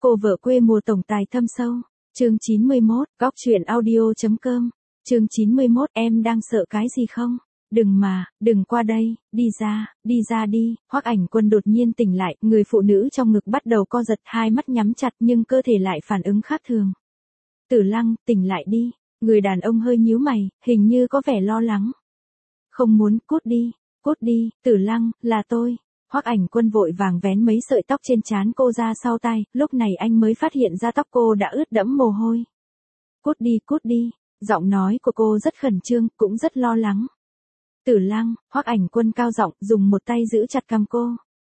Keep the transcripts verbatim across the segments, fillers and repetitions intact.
Cô vợ quê mùa tổng tài thâm sâu. Chương chín mươi mốt, góc truyện audio.com. Chương chín mươi mốt, em đang sợ cái gì không? Đừng mà, đừng qua đây, đi ra, đi ra đi. Hoắc Ảnh Quân đột nhiên tỉnh lại, người phụ nữ trong ngực bắt đầu co giật, hai mắt nhắm chặt nhưng cơ thể lại phản ứng khác thường. Tử Lăng, tỉnh lại đi. Người đàn ông hơi nhíu mày, hình như có vẻ lo lắng. Không muốn, cút đi, cút đi, Tử Lăng, là tôi. Hoắc Ảnh Quân vội vàng vén mấy sợi tóc trên trán cô ra sau tai, lúc này anh mới phát hiện ra tóc cô đã ướt đẫm mồ hôi. Cút đi, cút đi, giọng nói của cô rất khẩn trương, cũng rất lo lắng. Tử Lăng, Hoắc Ảnh Quân cao giọng, dùng một tay giữ chặt cằm cô.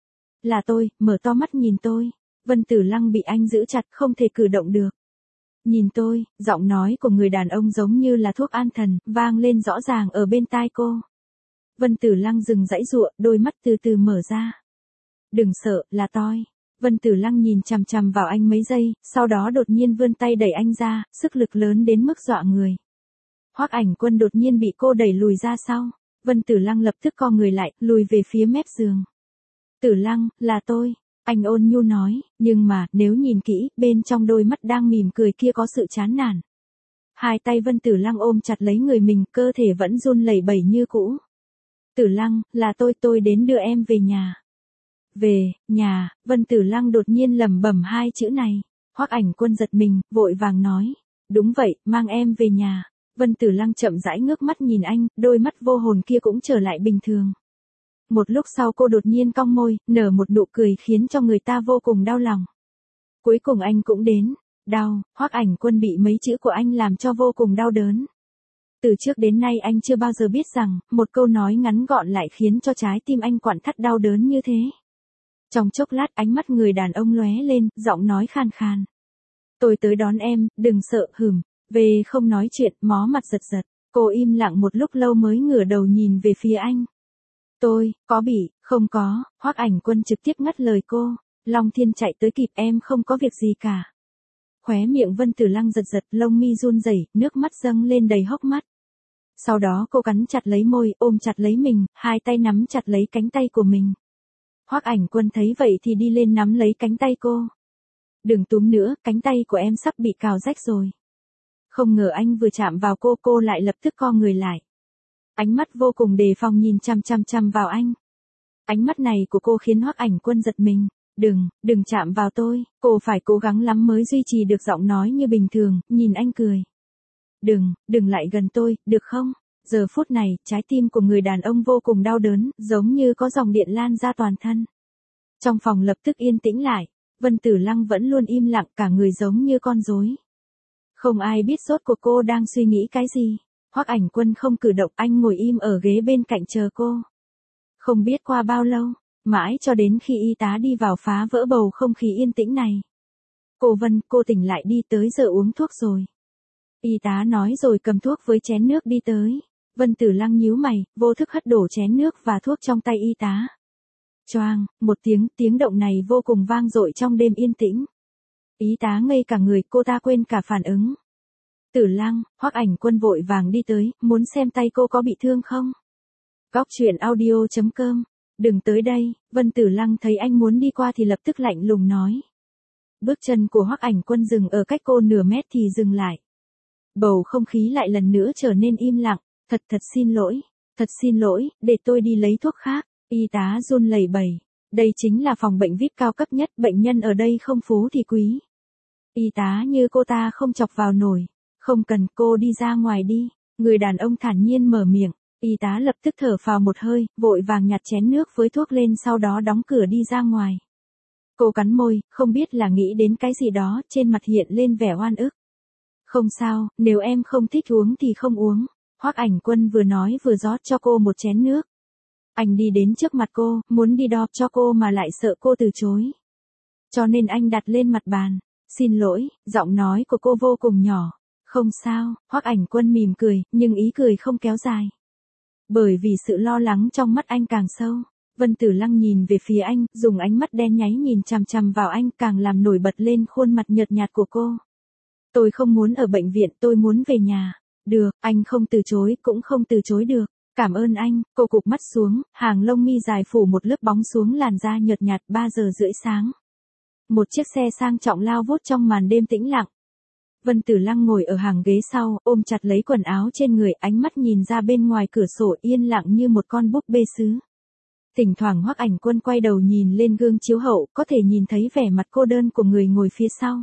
Là tôi, mở to mắt nhìn tôi. Vân Tử Lăng bị anh giữ chặt, không thể cử động được. Nhìn tôi, giọng nói của người đàn ông giống như là thuốc an thần, vang lên rõ ràng ở bên tai cô. Vân Tử Lăng dừng dãy giụa, đôi mắt từ từ mở ra. Đừng sợ, là tôi. Vân Tử Lăng nhìn chằm chằm vào anh mấy giây, sau đó đột nhiên vươn tay đẩy anh ra, sức lực lớn đến mức dọa người. Hoắc Ảnh Quân đột nhiên bị cô đẩy lùi ra sau. Vân Tử Lăng lập tức co người lại, lùi về phía mép giường. Tử Lăng, là tôi. Anh ôn nhu nói, nhưng mà, nếu nhìn kỹ, bên trong đôi mắt đang mỉm cười kia có sự chán nản. Hai tay Vân Tử Lăng ôm chặt lấy người mình, cơ thể vẫn run lẩy bẩy như cũ. Tử Lăng, là tôi, tôi đến đưa em về nhà. Về, nhà, Vân Tử Lăng đột nhiên lẩm bẩm hai chữ này. Hoắc Ảnh Quân giật mình, vội vàng nói. Đúng vậy, mang em về nhà. Vân Tử Lăng chậm rãi ngước mắt nhìn anh, đôi mắt vô hồn kia cũng trở lại bình thường. Một lúc sau cô đột nhiên cong môi, nở một nụ cười khiến cho người ta vô cùng đau lòng. Cuối cùng anh cũng đến. Đau, Hoắc Ảnh Quân bị mấy chữ của anh làm cho vô cùng đau đớn. Từ trước đến nay anh chưa bao giờ biết rằng, một câu nói ngắn gọn lại khiến cho trái tim anh quặn thắt đau đớn như thế. Trong chốc lát ánh mắt người đàn ông lóe lên, giọng nói khan khan. Tôi tới đón em, đừng sợ, hửm. Về không nói chuyện, mó mặt giật giật. Cô im lặng một lúc lâu mới ngửa đầu nhìn về phía anh. Tôi, có bị, không có, Hoắc Ảnh Quân trực tiếp ngắt lời cô. Long Thiên chạy tới kịp, em không có việc gì cả. Khóe miệng Vân Tử Lăng giật giật, lông mi run rẩy, nước mắt dâng lên đầy hốc mắt. Sau đó cô cắn chặt lấy môi, ôm chặt lấy mình, hai tay nắm chặt lấy cánh tay của mình. Hoắc Ảnh Quân thấy vậy thì đi lên nắm lấy cánh tay cô. Đừng túm nữa, cánh tay của em sắp bị cào rách rồi. Không ngờ anh vừa chạm vào cô, cô lại lập tức co người lại. Ánh mắt vô cùng đề phòng nhìn chằm chằm chằm vào anh. Ánh mắt này của cô khiến Hoắc Ảnh Quân giật mình. Đừng, đừng chạm vào tôi, cô phải cố gắng lắm mới duy trì được giọng nói như bình thường, nhìn anh cười. Đừng, đừng lại gần tôi, được không? Giờ phút này, trái tim của người đàn ông vô cùng đau đớn, giống như có dòng điện lan ra toàn thân. Trong phòng lập tức yên tĩnh lại, Vân Tử Lăng vẫn luôn im lặng, cả người giống như con rối. Không ai biết rốt cuộc cô đang suy nghĩ cái gì. Hoắc Ảnh Quân không cử động, anh ngồi im ở ghế bên cạnh chờ cô. Không biết qua bao lâu, mãi cho đến khi y tá đi vào phá vỡ bầu không khí yên tĩnh này. Cô Vân, cô tỉnh lại đi, tới giờ uống thuốc rồi. Y tá nói rồi cầm thuốc với chén nước đi tới. Vân Tử Lăng nhíu mày, vô thức hất đổ chén nước và thuốc trong tay y tá. Choang, một tiếng, tiếng động này vô cùng vang dội trong đêm yên tĩnh. Y tá ngây cả người, cô ta quên cả phản ứng. Tử Lăng, Hoắc Ảnh Quân vội vàng đi tới, muốn xem tay cô có bị thương không? Góc truyện audio.com. Đừng tới đây, Vân Tử Lăng thấy anh muốn đi qua thì lập tức lạnh lùng nói. Bước chân của Hoắc Ảnh Quân dừng ở cách cô nửa mét thì dừng lại. Bầu không khí lại lần nữa trở nên im lặng. Thật thật xin lỗi, thật xin lỗi, để tôi đi lấy thuốc khác. Y tá run lẩy bẩy. Đây chính là phòng bệnh vi ai pi cao cấp nhất, bệnh nhân ở đây không phú thì quý. Y tá như cô ta không chọc vào nổi. Không cần, cô đi ra ngoài đi. Người đàn ông thản nhiên mở miệng. Y tá lập tức thở phào một hơi, vội vàng nhặt chén nước với thuốc lên, sau đó đóng cửa đi ra ngoài. Cô cắn môi, không biết là nghĩ đến cái gì đó, trên mặt hiện lên vẻ oan ức. Không sao, nếu em không thích uống thì không uống. Hoắc Ảnh Quân vừa nói vừa rót cho cô một chén nước. Anh đi đến trước mặt cô, muốn đi đo cho cô mà lại sợ cô từ chối. Cho nên anh đặt lên mặt bàn. Xin lỗi, giọng nói của cô vô cùng nhỏ. Không sao, Hoắc Ảnh Quân mỉm cười, nhưng ý cười không kéo dài. Bởi vì sự lo lắng trong mắt anh càng sâu. Vân Tử Lăng nhìn về phía anh, dùng ánh mắt đen nháy nhìn chằm chằm vào anh, càng làm nổi bật lên khuôn mặt nhợt nhạt của cô. Tôi không muốn ở bệnh viện, tôi muốn về nhà. Được, anh không từ chối, cũng không từ chối được. Cảm ơn anh, cô cụp mắt xuống, hàng lông mi dài phủ một lớp bóng xuống làn da nhợt nhạt. Ba giờ rưỡi sáng. Một chiếc xe sang trọng lao vút trong màn đêm tĩnh lặng. Vân Tử Lăng ngồi ở hàng ghế sau, ôm chặt lấy quần áo trên người, ánh mắt nhìn ra bên ngoài cửa sổ yên lặng như một con búp bê sứ. Thỉnh thoảng Hoắc Ảnh Quân quay đầu nhìn lên gương chiếu hậu, có thể nhìn thấy vẻ mặt cô đơn của người ngồi phía sau.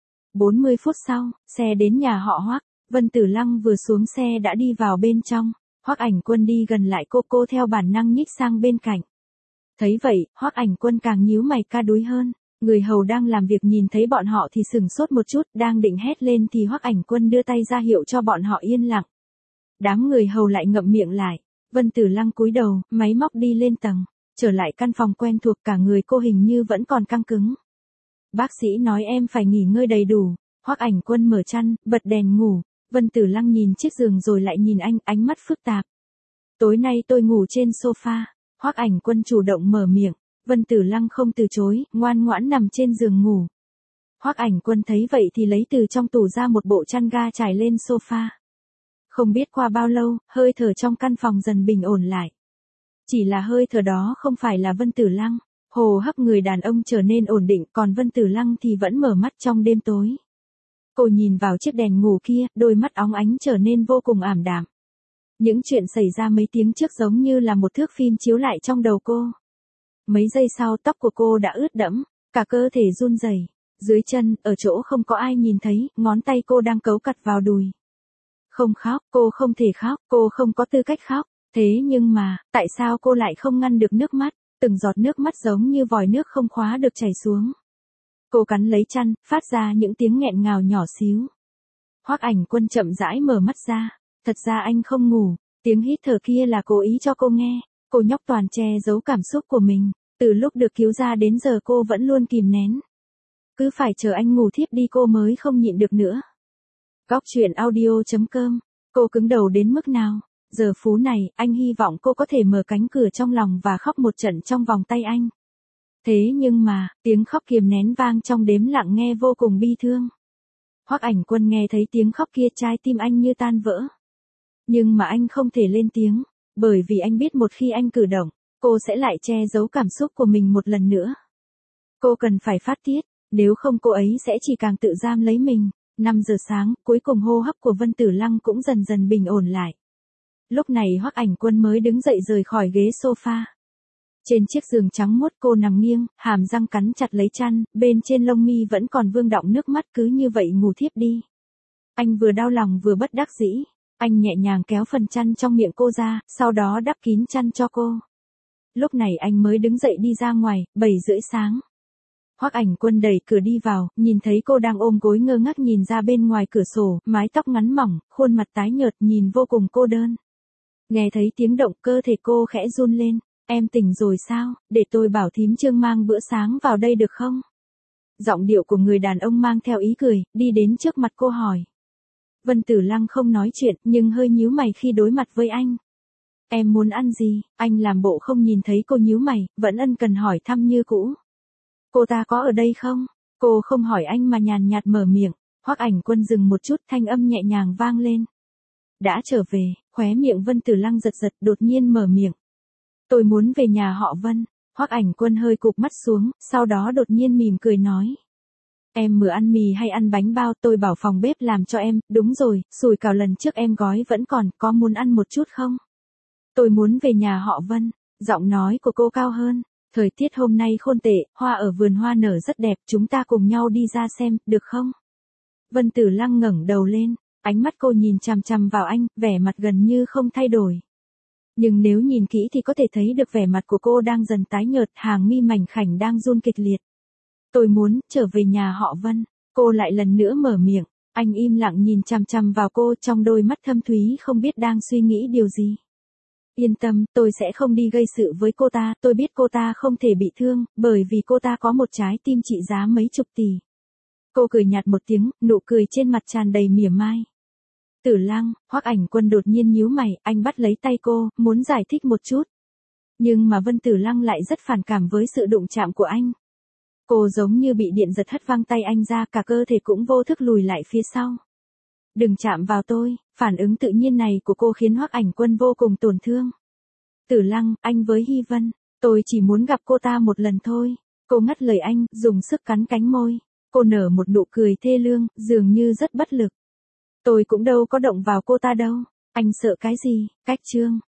bốn mươi phút sau, xe đến nhà họ Hoắc, Vân Tử Lăng vừa xuống xe đã đi vào bên trong. Hoắc Ảnh Quân đi gần lại cô, cô theo bản năng nhích sang bên cạnh. Thấy vậy, Hoắc Ảnh Quân càng nhíu mày ca đúi hơn. Người hầu đang làm việc nhìn thấy bọn họ thì sừng sốt một chút, đang định hét lên thì Hoắc Ảnh Quân đưa tay ra hiệu cho bọn họ yên lặng. Đám người hầu lại ngậm miệng lại. Vân Tử Lăng cúi đầu, máy móc đi lên tầng, trở lại căn phòng quen thuộc, cả người cô hình như vẫn còn căng cứng. Bác sĩ nói em phải nghỉ ngơi đầy đủ. Hoắc Ảnh Quân mở chăn, bật đèn ngủ. Vân Tử Lăng nhìn chiếc giường rồi lại nhìn anh, ánh mắt phức tạp. Tối nay tôi ngủ trên sofa. Hoắc Ảnh Quân chủ động mở miệng. Vân Tử Lăng không từ chối, ngoan ngoãn nằm trên giường ngủ. Hoắc Ảnh Quân thấy vậy thì lấy từ trong tủ ra một bộ chăn ga trải lên sofa. Không biết qua bao lâu, hơi thở trong căn phòng dần bình ổn lại. Chỉ là hơi thở đó không phải là Vân Tử Lăng. Hô hấp người đàn ông trở nên ổn định, còn Vân Tử Lăng thì vẫn mở mắt trong đêm tối. Cô nhìn vào chiếc đèn ngủ kia, đôi mắt óng ánh trở nên vô cùng ảm đạm. Những chuyện xảy ra mấy tiếng trước giống như là một thước phim chiếu lại trong đầu cô. Mấy giây sau tóc của cô đã ướt đẫm, cả cơ thể run rẩy. Dưới chân, ở chỗ không có ai nhìn thấy, ngón tay cô đang cấu cặt vào đùi. Không khóc, cô không thể khóc, cô không có tư cách khóc. Thế nhưng mà, tại sao cô lại không ngăn được nước mắt? Từng giọt nước mắt giống như vòi nước không khóa được chảy xuống. Cô cắn lấy chăn, phát ra những tiếng nghẹn ngào nhỏ xíu. Hoắc Ảnh Quân chậm rãi mở mắt ra. Thật ra anh không ngủ, tiếng hít thở kia là cố ý cho cô nghe. Cô nhóc toàn che giấu cảm xúc của mình. Từ lúc được cứu ra đến giờ cô vẫn luôn kìm nén. Cứ phải chờ anh ngủ thiếp đi cô mới không nhịn được nữa. Góc truyện audio chấm com. Cô cứng đầu đến mức nào? Giờ phút này, anh hy vọng cô có thể mở cánh cửa trong lòng và khóc một trận trong vòng tay anh. Thế nhưng mà, tiếng khóc kiềm nén vang trong đếm lặng nghe vô cùng bi thương. Hoắc Ảnh Quân nghe thấy tiếng khóc kia, trái tim anh như tan vỡ. Nhưng mà anh không thể lên tiếng, bởi vì anh biết một khi anh cử động, cô sẽ lại che giấu cảm xúc của mình một lần nữa. Cô cần phải phát tiết, nếu không cô ấy sẽ chỉ càng tự giam lấy mình. năm giờ sáng, cuối cùng hô hấp của Vân Tử Lăng cũng dần dần bình ổn lại. Lúc này Hoắc Ảnh Quân mới đứng dậy rời khỏi ghế sofa. Trên chiếc giường trắng muốt cô nằm nghiêng, hàm răng cắn chặt lấy chăn, bên trên lông mi vẫn còn vương đọng nước mắt, cứ như vậy ngủ thiếp đi. Anh vừa đau lòng vừa bất đắc dĩ, anh nhẹ nhàng kéo phần chăn trong miệng cô ra, sau đó đắp kín chăn cho cô. Lúc này anh mới đứng dậy đi ra ngoài, bảy rưỡi sáng. Hoắc Ảnh Quân đẩy cửa đi vào, nhìn thấy cô đang ôm gối ngơ ngác nhìn ra bên ngoài cửa sổ, mái tóc ngắn mỏng, khuôn mặt tái nhợt nhìn vô cùng cô đơn. Nghe thấy tiếng động, cơ thể cô khẽ run lên. Em tỉnh rồi sao, để tôi bảo thím Trương mang bữa sáng vào đây được không? Giọng điệu của người đàn ông mang theo ý cười, đi đến trước mặt cô hỏi. Vân Tử Lăng không nói chuyện, nhưng hơi nhíu mày khi đối mặt với anh. Em muốn ăn gì? Anh làm bộ không nhìn thấy cô nhíu mày, vẫn ân cần hỏi thăm như cũ. Cô ta có ở đây không? Cô không hỏi anh mà nhàn nhạt mở miệng. Hoắc Ảnh Quân dừng một chút, thanh âm nhẹ nhàng vang lên. Đã trở về, khóe miệng Vân Tử Lăng giật giật, đột nhiên mở miệng. Tôi muốn về nhà họ Vân. Hoắc Ảnh Quân hơi cụp mắt xuống, sau đó đột nhiên mỉm cười nói. Em vừa ăn mì hay ăn bánh bao, tôi bảo phòng bếp làm cho em, đúng rồi, sủi cảo lần trước em gói vẫn còn, có muốn ăn một chút không? Tôi muốn về nhà họ Vân. Giọng nói của cô cao hơn. Thời tiết hôm nay khôn tệ, hoa ở vườn hoa nở rất đẹp, chúng ta cùng nhau đi ra xem, được không? Vân Tử Lăng ngẩng đầu lên, ánh mắt cô nhìn chằm chằm vào anh, vẻ mặt gần như không thay đổi. Nhưng nếu nhìn kỹ thì có thể thấy được vẻ mặt của cô đang dần tái nhợt, hàng mi mảnh khảnh đang run kịch liệt. Tôi muốn trở về nhà họ Vân. Cô lại lần nữa mở miệng, anh im lặng nhìn chằm chằm vào cô, trong đôi mắt thâm thúy không biết đang suy nghĩ điều gì. Yên tâm, tôi sẽ không đi gây sự với cô ta, tôi biết cô ta không thể bị thương, bởi vì cô ta có một trái tim trị giá mấy chục tỷ. Cô cười nhạt một tiếng, nụ cười trên mặt tràn đầy mỉa mai. Tử Lăng, Hoắc Ảnh Quân đột nhiên nhíu mày, anh bắt lấy tay cô, muốn giải thích một chút. Nhưng mà Vân Tử Lăng lại rất phản cảm với sự đụng chạm của anh. Cô giống như bị điện giật hất văng tay anh ra, cả cơ thể cũng vô thức lùi lại phía sau. Đừng chạm vào tôi, phản ứng tự nhiên này của cô khiến Hoắc Ảnh Quân vô cùng tổn thương. Tử Lăng, anh với Hy Vân, tôi chỉ muốn gặp cô ta một lần thôi. Cô ngắt lời anh, dùng sức cắn cánh môi. Cô nở một nụ cười thê lương, dường như rất bất lực. Tôi cũng đâu có động vào cô ta đâu. Anh sợ cái gì? Cách Trương.